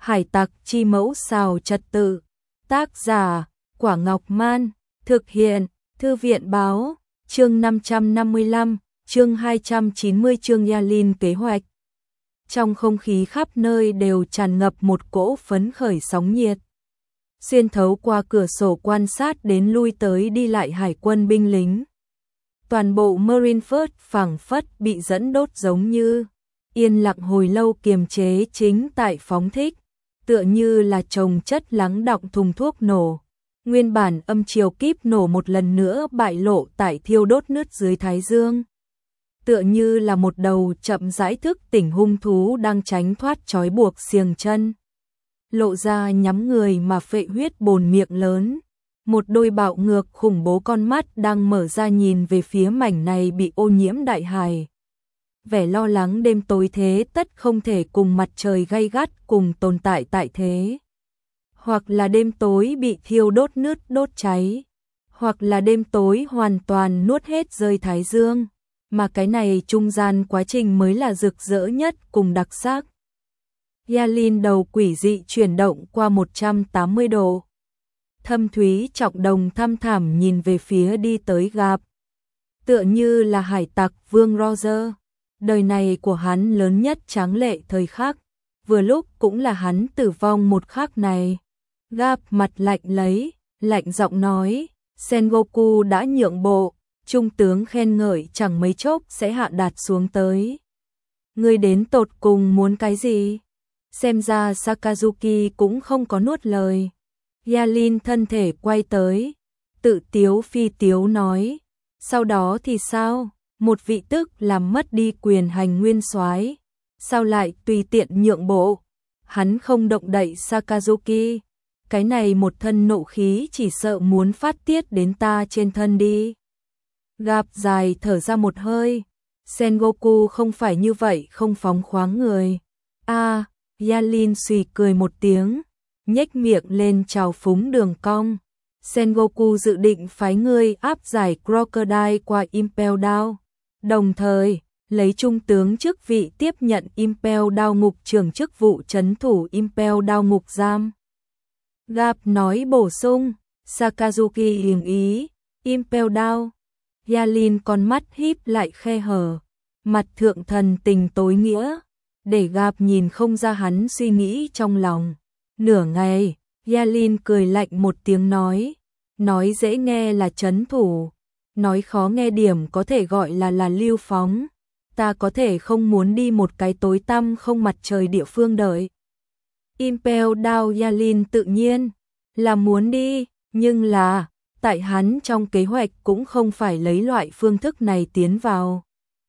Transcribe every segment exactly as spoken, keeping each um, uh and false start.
Hải tặc chi mẫu xào trật tự. Tác giả, Quả Ngọc Man. Thực hiện, Thư viện báo. Chương năm trăm năm mươi lăm, chương hai trăm chín mươi chương Yalin kế hoạch. Trong không khí khắp nơi đều tràn ngập một cỗ phấn khởi sóng nhiệt. Xuyên thấu qua cửa sổ quan sát đến lui tới đi lại hải quân binh lính. Toàn bộ Marineford phảng phất bị dẫn đốt giống như yên lặng hồi lâu kiềm chế chính tại phóng thích, tựa như là chồng chất lắng đọng thùng thuốc nổ. Nguyên bản âm chiều kíp nổ một lần nữa bại lộ tại thiêu đốt nứt dưới thái dương. Tựa như là một đầu chậm rãi thức tỉnh hung thú đang tránh thoát trói buộc xiềng chân. Lộ ra nhắm người mà phệ huyết bồn miệng lớn. Một đôi bạo ngược khủng bố con mắt đang mở ra nhìn về phía mảnh này bị ô nhiễm đại hải. Vẻ lo lắng đêm tối thế tất không thể cùng mặt trời gay gắt cùng tồn tại tại thế. Hoặc là đêm tối bị thiêu đốt nứt đốt cháy. Hoặc là đêm tối hoàn toàn nuốt hết rơi thái dương. Mà cái này trung gian quá trình mới là rực rỡ nhất cùng đặc sắc. Yalin đầu quỷ dị chuyển động qua một trăm tám mươi độ. Thâm thúy trọng đồng thăm thẳm nhìn về phía đi tới Garp. Tựa như là hải tặc vương Roger. Đời này của hắn lớn nhất tráng lệ thời khắc. Vừa lúc cũng là hắn tử vong một khắc này. Garp mặt lạnh lấy, lạnh giọng nói, Sengoku đã nhượng bộ. Trung tướng khen ngợi chẳng mấy chốc sẽ hạ đạt xuống tới. Ngươi đến tột cùng muốn cái gì? Xem ra Sakazuki cũng không có nuốt lời. Yalin thân thể quay tới, tự tiếu phi tiếu nói, sau đó thì sao? Một vị tức làm mất đi quyền hành nguyên soái, sao lại tùy tiện nhượng bộ? Hắn không động đậy Sakazuki, cái này một thân nộ khí chỉ sợ muốn phát tiết đến ta trên thân đi. Garp dài thở ra một hơi, Sengoku không phải như vậy không phóng khoáng người. A, à, Yalin suy cười một tiếng, nhếch miệng lên trào phúng đường cong. Sengoku dự định phái ngươi áp giải Crocodile qua Impel Down, đồng thời lấy trung tướng chức vị tiếp nhận Impel Down ngục trưởng chức vụ trấn thủ Impel Down ngục giam. Garp nói bổ sung, Sakazuki hiềm ý, Impel Down. Yalin con mắt híp lại khe hở, mặt thượng thần tình tối nghĩa, để Garp nhìn không ra hắn suy nghĩ trong lòng. Nửa ngày, Yalin cười lạnh một tiếng nói, nói dễ nghe là trấn thủ, nói khó nghe điểm có thể gọi là là lưu phóng. Ta có thể không muốn đi một cái tối tăm không mặt trời địa phương đợi. Impel Down Yalin tự nhiên là muốn đi, nhưng là tại hắn trong kế hoạch cũng không phải lấy loại phương thức này tiến vào,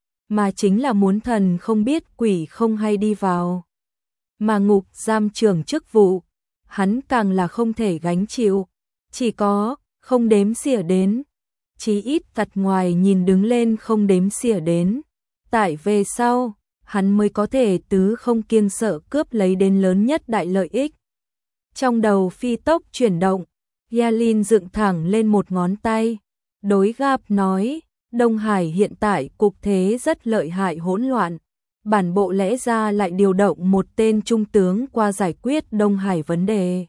mà chính là muốn thần không biết quỷ không hay đi vào. Mà ngục giam trưởng chức vụ, hắn càng là không thể gánh chịu, chỉ có không đếm xỉa đến, chí ít tặt ngoài nhìn đứng lên không đếm xỉa đến, tại về sau, hắn mới có thể tứ không kiêng sợ cướp lấy đến lớn nhất đại lợi ích. Trong đầu phi tốc chuyển động, Yalin dựng thẳng lên một ngón tay, đối Garp nói, Đông Hải hiện tại cục thế rất lợi hại hỗn loạn, bản bộ lẽ ra lại điều động một tên trung tướng qua giải quyết Đông Hải vấn đề.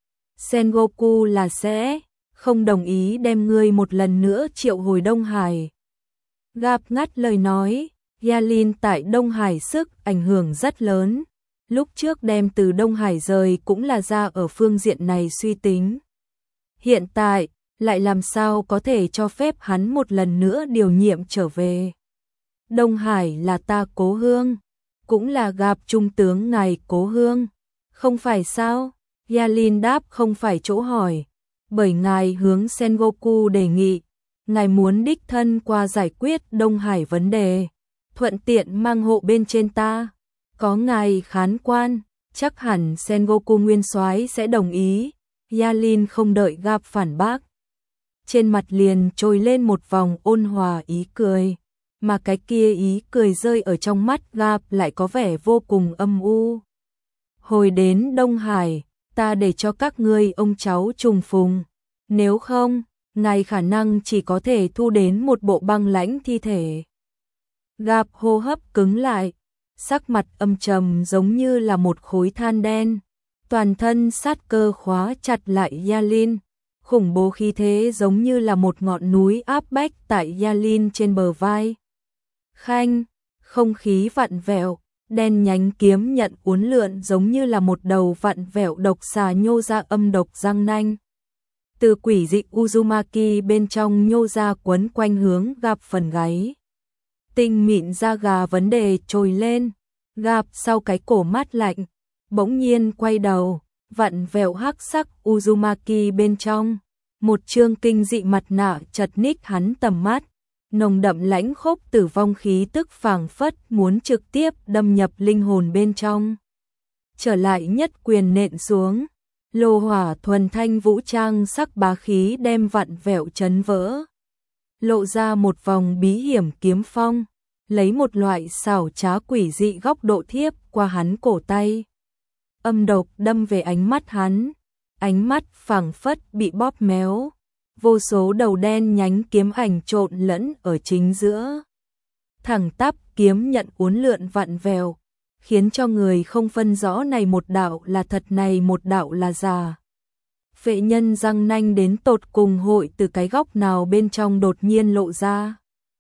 Sengoku là sẽ không đồng ý đem ngươi một lần nữa triệu hồi Đông Hải. Garp ngắt lời nói, Yalin tại Đông Hải sức ảnh hưởng rất lớn, lúc trước đem từ Đông Hải rời cũng là ra ở phương diện này suy tính. Hiện tại, lại làm sao có thể cho phép hắn một lần nữa điều nhiệm trở về. Đông Hải là ta cố hương, cũng là Garp trung tướng ngài cố hương, không phải sao? Yalin đáp không phải chỗ hỏi, bởi ngài hướng Sengoku đề nghị, ngài muốn đích thân qua giải quyết Đông Hải vấn đề, thuận tiện mang hộ bên trên ta, có ngài khán quan, chắc hẳn Sengoku nguyên soái sẽ đồng ý. Yalin không đợi Garp phản bác, trên mặt liền trồi lên một vòng ôn hòa ý cười, mà cái kia ý cười rơi ở trong mắt Garp lại có vẻ vô cùng âm u. Hồi đến Đông Hải, ta để cho các ngươi ông cháu trùng phùng, nếu không, ngài khả năng chỉ có thể thu đến một bộ băng lãnh thi thể. Garp hô hấp cứng lại, sắc mặt âm trầm giống như là một khối than đen. toàn thân sát cơ khóa chặt lại Yalin, khủng bố khí thế giống như là một ngọn núi áp bách tại Yalin trên bờ vai. Khanh, không khí vặn vẹo, đen nhánh kiếm nhận uốn lượn giống như là một đầu vặn vẹo độc xà nhô ra âm độc răng nanh. Từ quỷ dị Uzumaki bên trong nhô ra quấn quanh hướng gặp phần gáy. Tinh mịn da gà vấn đề trồi lên, gặp sau cái cổ mát lạnh, bỗng nhiên quay đầu, vặn vẹo hắc sắc Uzumaki bên trong. Một chương kinh dị mặt nạ chật ních hắn tầm mắt, nồng đậm lãnh khốc tử vong khí tức phảng phất muốn trực tiếp đâm nhập linh hồn bên trong. Trở lại nhất quyền nện xuống, lô hỏa thuần thanh vũ trang sắc bá khí đem vặn vẹo chấn vỡ. Lộ ra một vòng bí hiểm kiếm phong, lấy một loại xảo trá quỷ dị góc độ thiếp qua hắn cổ tay. Âm độc đâm về ánh mắt hắn, ánh mắt phảng phất bị bóp méo, vô số đầu đen nhánh kiếm ảnh trộn lẫn ở chính giữa. Thẳng tắp kiếm nhận uốn lượn vặn vẹo, khiến cho người không phân rõ này một đạo là thật này một đạo là giả. Phệ nhân răng nanh đến tột cùng hội từ cái góc nào bên trong đột nhiên lộ ra.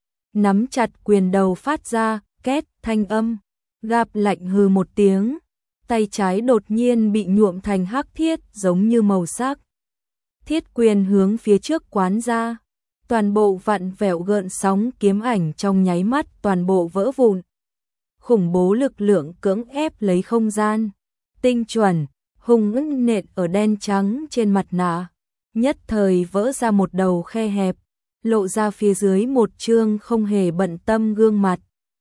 Nắm chặt quyền đầu phát ra, két, thanh âm, gạp lạnh hừ một tiếng, tay trái đột nhiên bị nhuộm thành hắc thiết giống như màu sắc. Thiết quyền hướng phía trước quán ra, toàn bộ vặn vẹo gợn sóng kiếm ảnh trong nháy mắt toàn bộ vỡ vụn. Khủng bố lực lượng cưỡng ép lấy không gian, tinh chuẩn, hung ưng nện ở đen trắng trên mặt nạ, nhất thời vỡ ra một đầu khe hẹp, lộ ra phía dưới một trương không hề bận tâm gương mặt.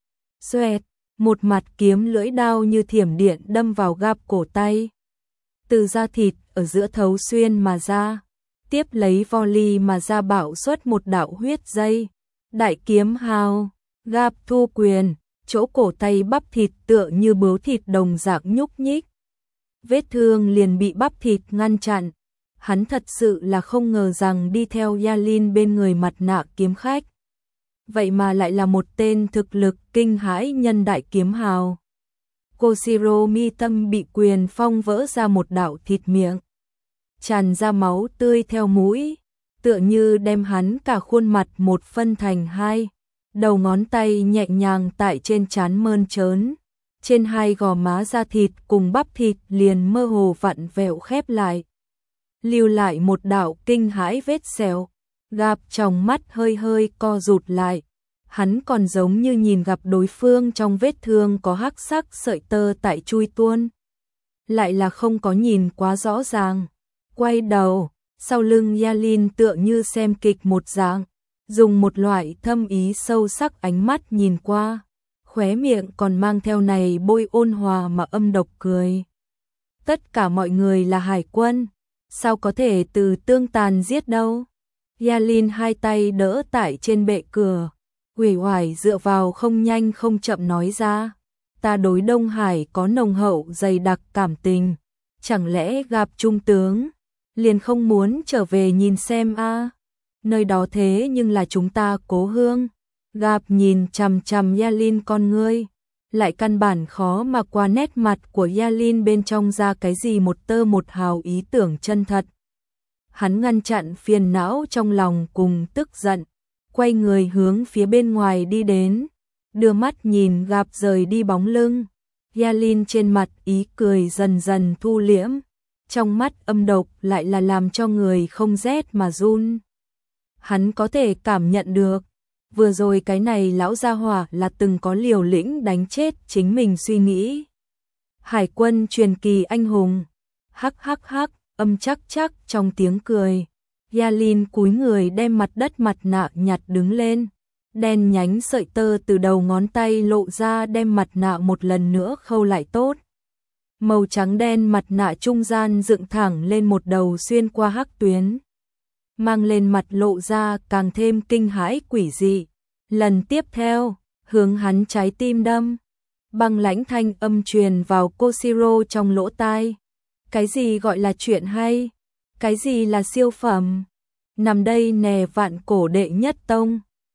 Xoẹt, một mặt kiếm lưỡi đao như thiểm điện đâm vào gap cổ tay. Từ da thịt ở giữa thấu xuyên mà ra, tiếp lấy volley mà ra bạo xuất một đạo huyết dây. Đại kiếm hào, gap thu quyền, chỗ cổ tay bắp thịt tựa như bướu thịt đồng dạng nhúc nhích. Vết thương liền bị bắp thịt ngăn chặn. Hắn thật sự là không ngờ rằng đi theo Yalin bên người mặt nạ kiếm khách. Vậy mà lại là một tên thực lực kinh hãi nhân đại kiếm hào. Koshiro mi tâm bị quyền phong vỡ ra một đạo thịt miệng, tràn ra máu tươi theo mũi, tựa như đem hắn cả khuôn mặt một phân thành hai. Đầu ngón tay nhẹ nhàng tại trên trán mơn trớn, trên hai gò má da thịt cùng bắp thịt liền mơ hồ vặn vẹo khép lại, lưu lại một đạo kinh hãi vết sẹo. Gap trong mắt hơi hơi co rụt lại, hắn còn giống như nhìn gặp đối phương trong vết thương có hắc sắc sợi tơ tại chui tuôn, lại là không có nhìn quá rõ ràng. Quay đầu, sau lưng Yalin tựa như xem kịch một dạng, dùng một loại thâm ý sâu sắc ánh mắt nhìn qua, khóe miệng còn mang theo này bôi ôn hòa mà âm độc cười. Tất cả mọi người là hải quân, sao có thể từ tương tàn giết đâu? Yalin hai tay đỡ tại trên bệ cửa, uể oải dựa vào không nhanh không chậm nói ra, ta đối Đông Hải có nồng hậu dày đặc cảm tình, chẳng lẽ gặp trung tướng liền không muốn trở về nhìn xem a? À? Nơi đó thế nhưng là chúng ta cố hương. Gặp nhìn chằm chằm Yalin con ngươi, lại căn bản khó mà qua nét mặt của Yalin bên trong ra cái gì một tơ một hào ý tưởng chân thật. Hắn ngăn chặn phiền não trong lòng cùng tức giận, quay người hướng phía bên ngoài đi đến, đưa mắt nhìn gặp rời đi bóng lưng. Yalin trên mặt ý cười dần dần thu liễm, trong mắt âm độc lại là làm cho người không rét mà run. Hắn có thể cảm nhận được, vừa rồi cái này lão gia hỏa là từng có liều lĩnh đánh chết chính mình suy nghĩ. Hải quân truyền kỳ anh hùng. Hắc hắc hắc, âm chắc chắc trong tiếng cười. Yalin cúi người đem mặt đất mặt nạ nhặt đứng lên. Đen nhánh sợi tơ từ đầu ngón tay lộ ra đem mặt nạ một lần nữa khâu lại tốt. Màu trắng đen mặt nạ trung gian dựng thẳng lên một đầu xuyên qua hắc tuyến, mang lên mặt lộ ra càng thêm kinh hãi quỷ dị. Lần tiếp theo, hướng hắn trái tim đâm. Băng lãnh thanh âm truyền vào Koshiro trong lỗ tai. Cái gì gọi là chuyện hay? Cái gì là siêu phẩm? Nằm đây nè vạn cổ đệ nhất tông.